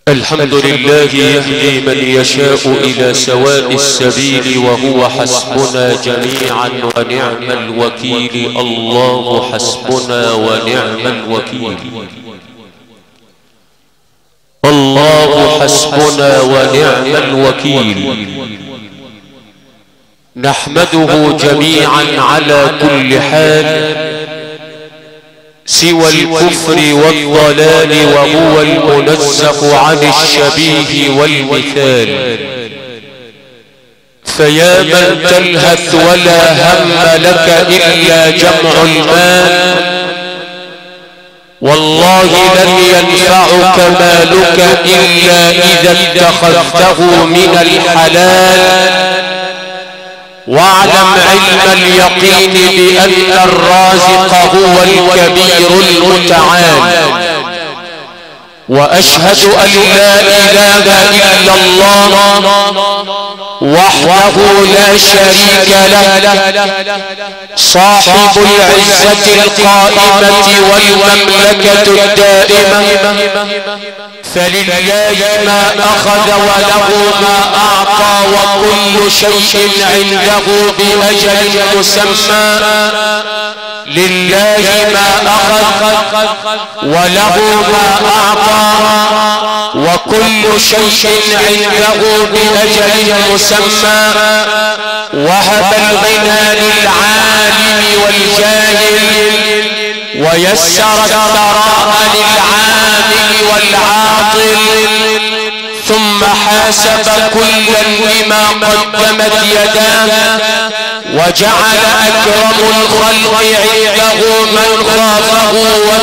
الحمد لله يهدي من يشاء إلى سواء السبيل وهو حسبنا جميعا ونعم الوكيل. الله حسبنا ونعم الوكيل. الله حسبنا ونعم الوكيل. نحمده جميعا على كل حال سوى الكفر والضلال، وهو المنزه عن الشبيه والمثال. فيا من تلهث ولا هم لك إلا جمع المال، والله لن ينفعك مالك إلا إذا اتخذته من الحلال. واعلم علم اليقين بأن الرازق هو الكبير المتعال. وأشهد أن لا إله إلا الله وحده لا شريك له، صاحب العزة القائمة والمملكة الدائمة. فلله ما أخذ وله ما أعطى، وكل شيء عنده بأجل مسمى. لله ما أخذ وله ما أعطى، وكل شيء عنده بأجل مسمى. وهب الغنى للعالم والجاهل، ويسر الثراء للعامل والعاطل، ثم حاسب كلا بما قدمت يداه، وجعل أكرم الخلق عنده من خافه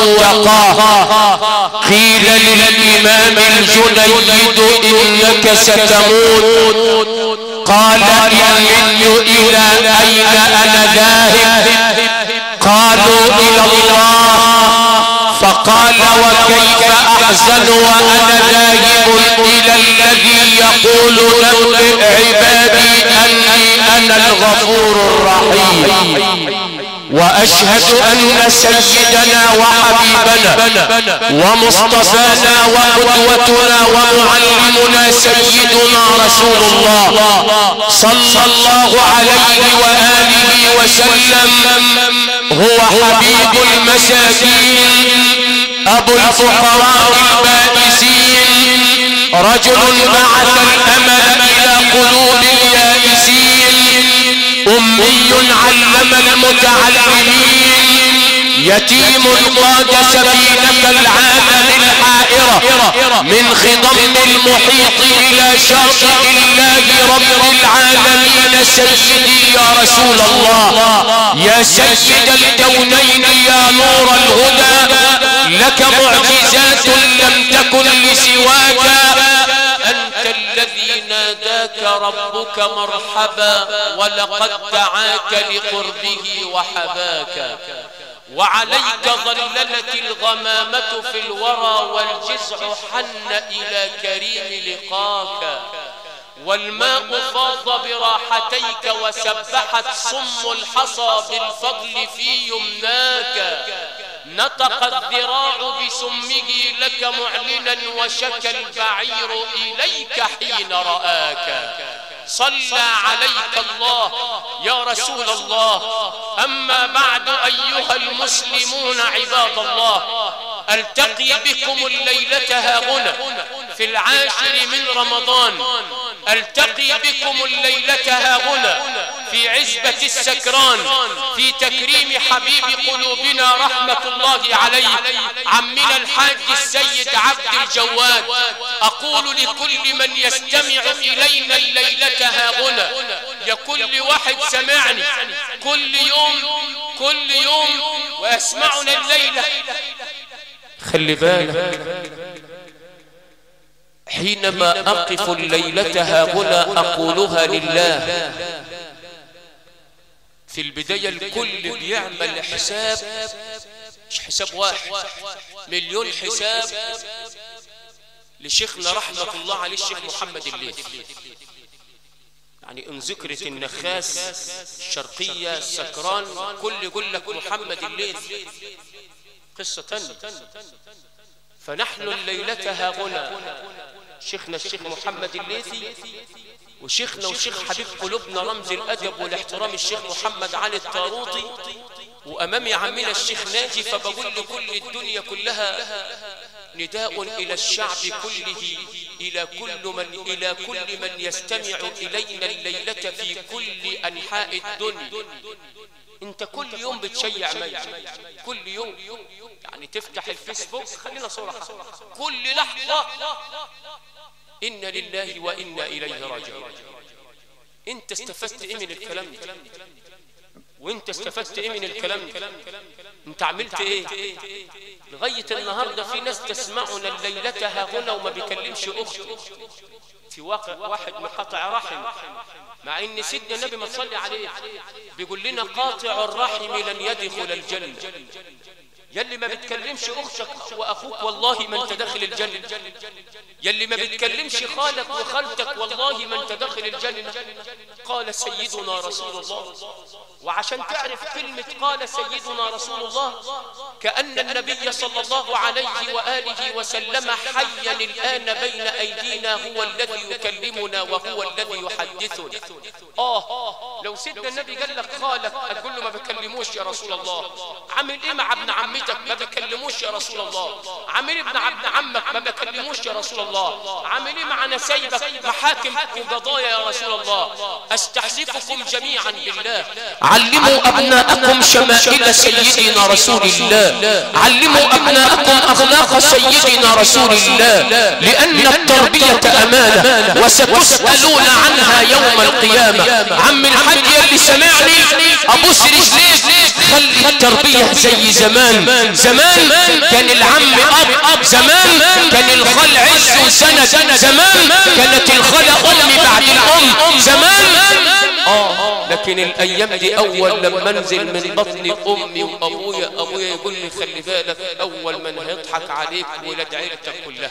واتقاه. قيل للإمام الجنيد إنك ستموت، قال إن مت إلى أين أنا ذاهب؟ قالوا إلى الله. فقال وكيف أحزن وأنا ذاهب إلى الذي يقول نبئ عبادي أني أنا الغفور الرحيم. وأشهد أن سيدنا وحبيبنا ومصطفانا وقدوتنا ومعلمنا سيدنا رسول الله صلى الله عليه وآله وسلم هو حبيب المساكين، أبو الفقراء البائسين، رجل بعث الأمل إلى قلوب اليائسين، أمي علم المتعلمين، يتيم قاد سفينة العالم الحائرة من خضم المحيط إلى شاطئ الله رب العالمين. سيدي يا رسول الله، يا سيد الكونين، يا نور الهدى، لك معجزات لم تكن لسواك. أنت الذي ناداك ربك مرحبا، ولقد دعاك لقربه وحباك. وعليك ظللت الغمامة في الورى، والجزع حن إلى كريم لقاك. والماء فاض براحتيك، وسبحت صم الحصى بالفضل في يمناك. نطق الذراع بسمه لك معلنا، وشكى البعير إليك حين رآك. صلى عليك الله يا رسول الله. أما بعد أيها المسلمون عباد الله، ألتقي بكم الليلة هاهنا في 10 من رمضان. ألتقي بكم الليلة هاهنا في عزبة السكران، في تكريم حبيب قلوبنا رحمة الله عليه عمنا الحاج السيد عبد الجواد. أقول لكل من يستمع إلينا الليلة هاهنا، يا كل واحد سمعني كل يوم ويسمعنا الليلة، خلي بالك حينما أقف الليلة هاهنا أقولها لله. في البداية الكل بيعمل حساب، مش حساب واحد، مليون حساب لشيخنا رحمة الله عليه الشيخ محمد الليث. يعني ان ذكرت النخاس، الشرقية، السكران، كل يقول لك محمد الليث، قصة تانية. فنحن الليلة هاهنا شيخنا الشيخ محمد الليثي، وشيخنا وشيخ حبيب قلوبنا رمز الأدب والاحترام الشيخ محمد علي الطاروطي، وأمامي عمنا الشيخ ناجي. فبقول لكل الدنيا كلها نداء إلى الشعب كله، إلى كل من يستمع إلينا الليلة في كل أنحاء الدنيا. انت كل يوم بتشيع ميت، كل يوم يعني تفتح الفيسبوك، خلينا صراحة، كل لحظة إنا لله وإنا إليه راجعون. انت استفدت ايه من الكلام ده؟ وانت استفدت ايه من الكلام ده؟ انت عملت ايه؟ لغاية النهاردة في ناس تسمعنا الليلة ها هنا وما بيكلمش اخته، في واقع واحد مقاطع رحم، مع ان سيدنا النبي ما تصلي عليه بيقول لنا قاطع الرحم لن يدخل الجنة. يلي ما بتكلمش اختك واخوك والله ما انت داخل الجنة. يلي ما بتكلمش خالك وخالتك والله ما انت داخل الجنة. قال سيدنا رسول الله. وعشان تعرف كلمة قال سيدنا رسول الله، كأن النبي صلى الله عليه وآله وسلم حيا الآن بين أيدينا، هو الذي يكلمنا وهو الذي يحدثنا. لو سيدنا النبي قال لك خالك أقول له ما بكلموش يا رسول الله. عامل إيه مع ابن عمتك؟ ما بكلموش يا رسول الله. عامل إيه مع ابن عمك؟ ما بكلموش يا رسول الله. عامل إيه مع نسايبك؟ محاكم وقضايا يا رسول الله. أستحلفكم جميعا بالله، علموا أبناءكم شمائل سيدنا رسول الله، علموا أبناءكم أخلاق سيدنا رسول الله، لأن التربية أمانة وستسألون عنها يوم القيامة. عم الحاج اللي سمعني أبوس رجليك، خلي التربية زي زمان. زمان كان العم أب، زمان كان الخال عز وسند، زمان كانت الخالة أم بعد الأم، زمان لكن الأيام دي أول لما انزل من بطن أمي وأبويا، أبويا يقول لي خلي بالك أول من هيضحك عليك ولاد عيلتك كلها.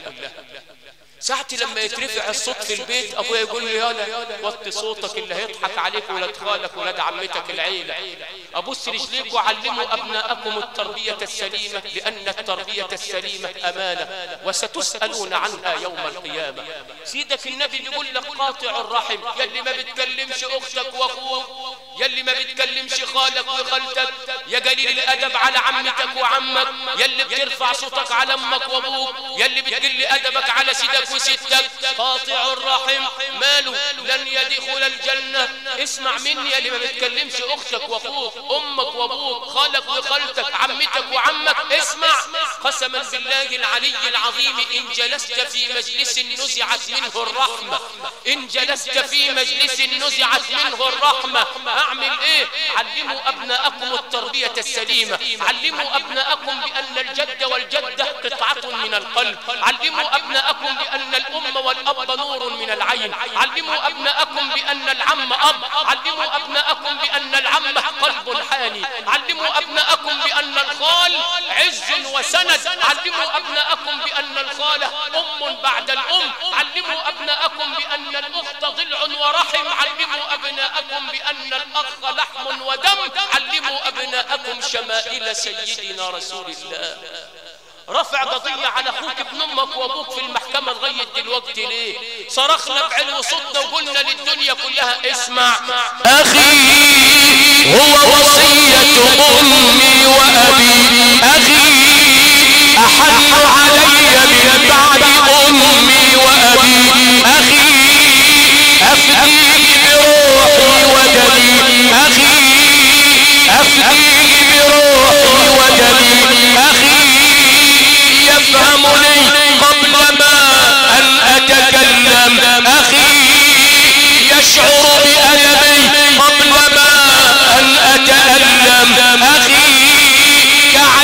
ساعتي لما يترفع الصوت في البيت أبويا يقول لي يالا وطي صوتك، اللي هيضحك عليك ولاد خالك ولاد عمتك العيلة. أبوس رجليك وعلموا أبناءكم التربية السليمة، لأن التربية السليمة أمانة وستسألون عنها يوم القيامة. سيدك النبي بيقول لك قاطع الرحم، يلي ما بتكلمش أختك وأخوك، يلي ما بتكلمش خالك وخالتك، يا قليل الأدب على عمتك وعمك، يلي بترفع صوتك على أمك وأبوك، يلي بتقل أدبك على سيدك وستك. قاطع الرحم ماله؟ لن يدخل الجنة. اسمع مني يا اللي ما بتكلمش اختك واخوك، امك وابوك، خالك وخالتك، عمتك وعمك، اسمع قسما بالله العلي العظيم، ان جلست في مجلس نزعت منه الرحمة، ان جلست في مجلس نزعت منه الرحمة. اعمل ايه؟ علموا ابناءكم التربية السليمة، علموا ابناءكم بان الجد والجدة قطعة من القلب، علموا ابناءكم بأن الأم والأب نور من العين، علموا أبناءكم بأن العم أب، علموا أبناءكم بأن العمة قلب حاني، علموا أبناءكم بأن الخال عز وسند، علموا أبناءكم بأن الخالة أم بعد الأم، علموا أبناءكم بأن الأخت ضلع ورحم، علموا أبناءكم بأن الأخ لحم ودم، علموا أبناءكم شمائل سيدنا رسول الله. رفع قضية على اخوك ابن امك وابوك في المحكمة لغاية دلوقتي ليه؟ صرخنا بعلو صوتنا وقلنا للدنيا كلها اسمع اخي هو وصية امي وابي، اخي احن علي من بعد امي وابي، اخي افديك بروحي ودمي، اخي افديك بروحي ودمي، اخي يفهمني قبل ما أن أتكلم، أخي يشعر بألمي قبل ما أن أتألم، أخي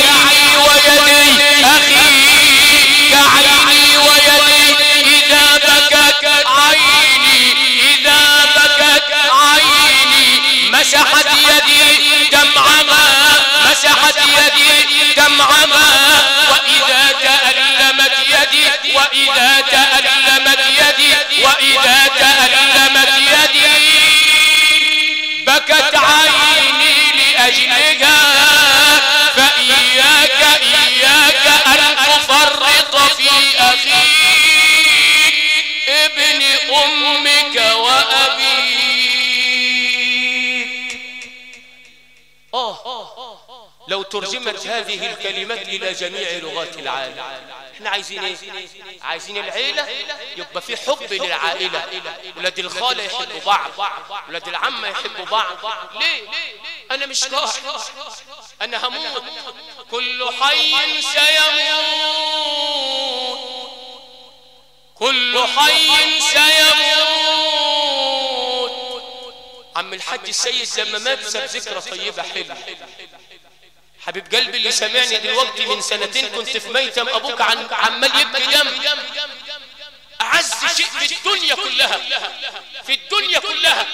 لو ترجمت هذه الكلمات إلى جميع لغات العالم. احنا عايزين ايه؟ عايزين العيلة يبقى في حب للعائلة، ولاد الخالة يحبوا بعض، ولاد العمة يحبوا بعض. ليه؟ أنا مش قاعد، أنا هموت، كل حي سيموت، كل حي سيموت. عم الحاج السيد لما مات ساب ذكرى طيبة حلوة. حبيب قلبي اللي سمعني دلوقتي، من سنتين كنت في ميتم أبوك عمال يبكي دم. أعز شيء في الدنيا كلها، في الدنيا كلها،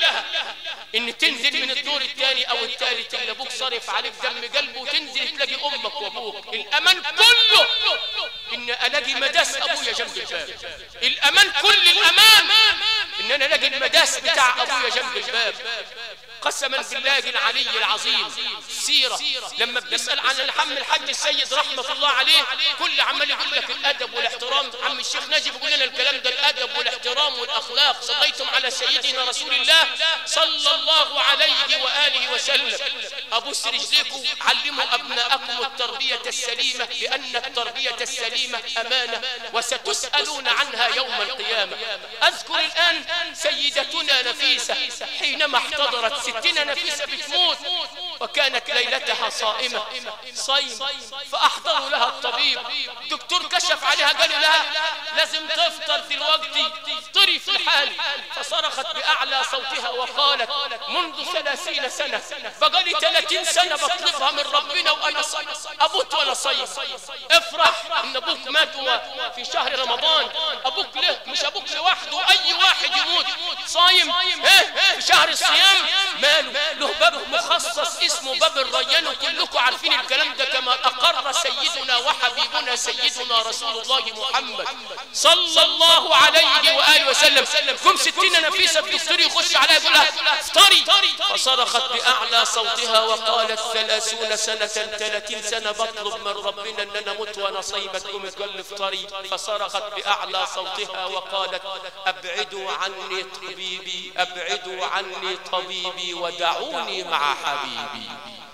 إن تنزل من الدور الثاني أو الثالث اللي أبوك صرف عليك دم قلبه، وتنزل تلاقي أمك وأبوك. الأمان كله إن ألاقي مداس أبويا جنب الباب. الأمان، كل الأمان إن أنا ألاقي المداس بتاع أبويا جنب الباب. قسما بالله العلي العظيم. سيرة لما بنسأل عن الحم الحاج السيد رحمة الله عليه، كل عمال يقول لك الأدب والاحترام. عم الشيخ ناجي بيقول لنا الكلام ده، الأدب والاحترام والأخلاق. صليتم على سيدنا رسول الله صلى الله عليه وآله وسلم. أبوس رجليكم، علموا أبناءكم التربية السليمة، لأن التربية السليمة أمانة وستسألون عنها يوم القيامة. أذكر الآن سيدتنا نفيسة حينما احتضرت ستنا نفيسة بتموت، وكانت ليلتها صائمة صيم، فأحضروا لها الطبيب. دكتور كشف عليها قالوا لها لازم تفطر في الوقت، افطري في الحال. فصرخت بأعلى صوتها وقالت منذ 30 سنة، بقالي 30 سنة بطلبها من ربنا وأنا صيم، أبوت وأنا صيم. افرح إن أبوك مات في شهر رمضان. أبوك له، مش أبوك لوحده، أي واحد يموت صايم في شهر الصيام ماله، له باب مخصص اسمه باب الريان، وكلكم عارفين الكلام ده، كما أقر سيدنا وحبيبنا سيدنا رسول الله محمد صلى الله عليه وآله وسلم. كم ستين نفيسة الدكتور يخش عليها يقول لها افطري، فصرخت بأعلى صوتها وقالت 30 سنة 30 سنة بطلب من ربنا ان انا اموت وانا صيمة. قوم تقول افطري، فصرخت بأعلى صوتها وقالت ابعدوا عني طبيبي، ابعدوا عني طبيبي ودعوني مع حبيبي،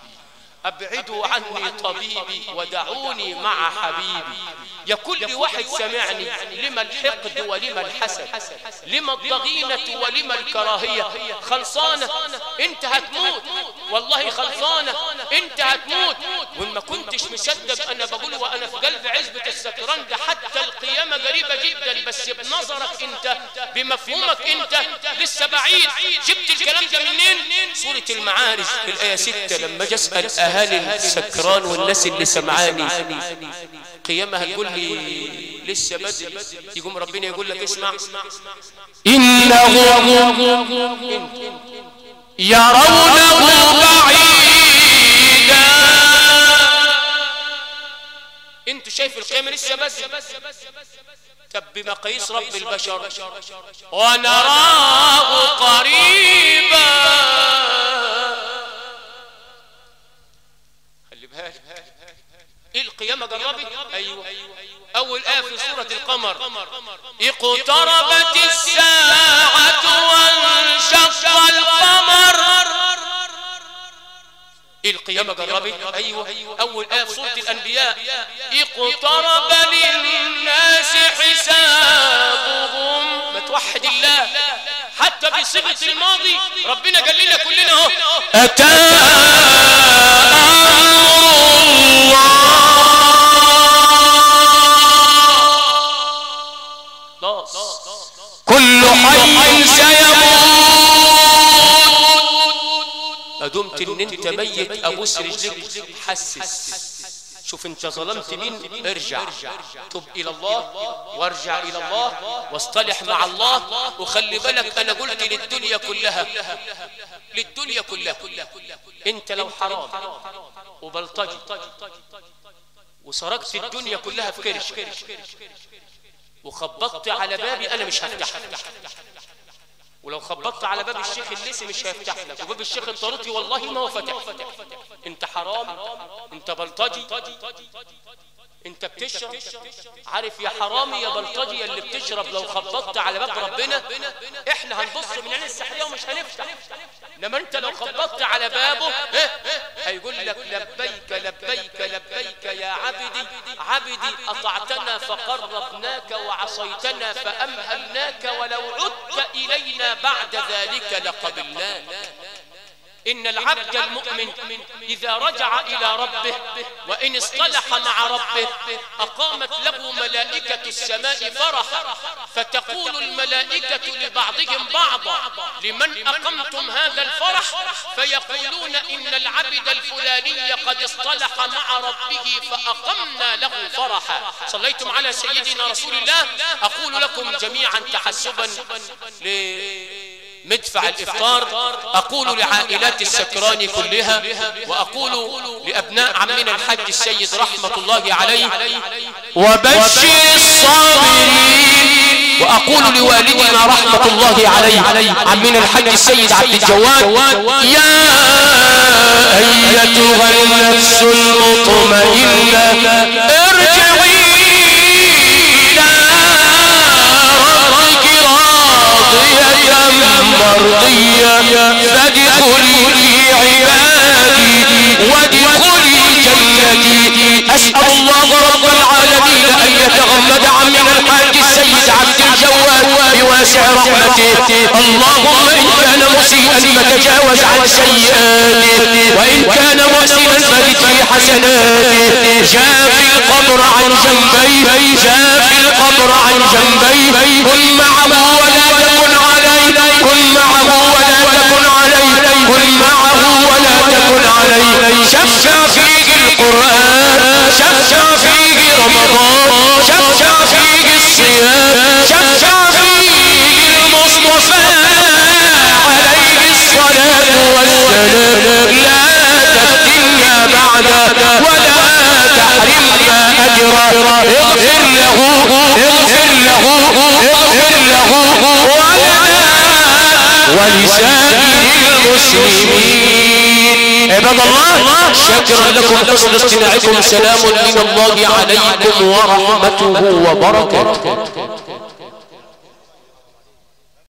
ابعدوا عني طبيبي ودعوني مع حبيبي. يا كل واحد سمعني، لما الحقد ولما الحسد، لما الضغينة ولما الكراهية؟ خلصانة انت هتموت، والله خلصانة انت هتموت. وان ما كنتش مصدق انا بقول وانا في قلب عزبة السكران ده، حتى القيامة قريبة جدا، بس بنظرك انت بمفهومك انت لسه بعيد. جبت الكلام ده منين؟ سورة المعارج الآية 6 لما جسأل اهالي السكران والناس اللي سمعاني قيامة هتقول لي لسه بدري، يقوم ربنا يقول لك اسمع، إنهم يرونه بعيدا. انتوا شايف القيامة لسه بدري، طب بمقاييس رب البشر ونراه قريبا. خلي بالك ايه القيامة قربت؟ ايوه، اول آية في سورة القمر اقتربت الساعة وانشق القمر. ايه القيامة قربت؟ ايوه، اول آية في سورة الانبياء اقترب للناس حسابهم. ما توحد الله حتى بصيغة الماضي، ربنا قال لنا كلنا اهو اتى كل حي سيموت. ما دمت ان انت ميت ابوس رجلك، حسس، شوف انت ظلمت مين، ارجع تب الى الله وارجع الى الله واصطلح مع الله. وخلي بالك انا قلت للدنيا كلها، للدنيا كلها، انت لو حرام وبلطجي وسرقت الدنيا كلها في كرش وخبطت على بابي انا مش هفتح لك، ولو خبطت على باب الشيخ الليسي مش هيفتح لك، وباب الشيخ الطاروطي والله ما هو فتح. انت حرام، انت بلطجي، انت بتشرب، عارف يا حرامي يا بلطجي اللي بتشرب لو خبطت على باب ربنا احنا هنبص من عين السحرية ومش هنفتح، لما انت لو خبطت على بابه هيقول لك لبيك لبيك لبيك يا عبدي عبدي أطعتنا فقربناك وعصيتنا فأمهلناك ولو عدت إلينا بعد ذلك لقبلناك. إن العبد المؤمن إذا رجع إلى ربه وإن اصطلح مع ربه أقامت له ملائكة السماء فرحا، فتقول الملائكة لبعضهم بعضا لمن أقمتم هذا الفرح؟ فيقولون إن العبد الفلاني قد اصطلح مع ربه فأقمنا له فرحا. صليتم على سيدنا رسول الله. أقول لكم جميعا تحسبا مدفع الإفطار، أقول لعائلات السكران كلها، وأقول لأبناء عمنا الحاج السيد رحمة الله عليه وبشر الصابرين، وأقول لوالدنا رحمة الله عليه عمنا الحاج السيد عبد الجواد يا أيتها النفس المطمئنة ارجعي مرضية فادخلي في عبادي وادخلي جنتي. أسأل الله رب العالمين أن يتغمد عمنا الحاج السيد عبد الجواد بواسع رحمته. اللهم إن كان مسيئا فتجاوز عن سيئاته، وإن كان محسنا فزد في حسناته. جاء في القبر عن جنبيه، جاء في القبر عن جنبيه، كن معه ولا تكن عليه، كن معه ولا تكن عليه، كن معه ولا تكن عليه. شفع فيه القرآن، شفع فيه رمضان، شفع فيه الصيام، شفع فيه المصطفى عليه الصلاة والسلام. لا تفتنا بعده ولا تحرمنا أجره. اغفر له اغفر له اغفر له ولسائر المسلمين. عباد الله، شكرا لكم حسن استماعكم. سلام من الله عليكم ورحمته وبركاته.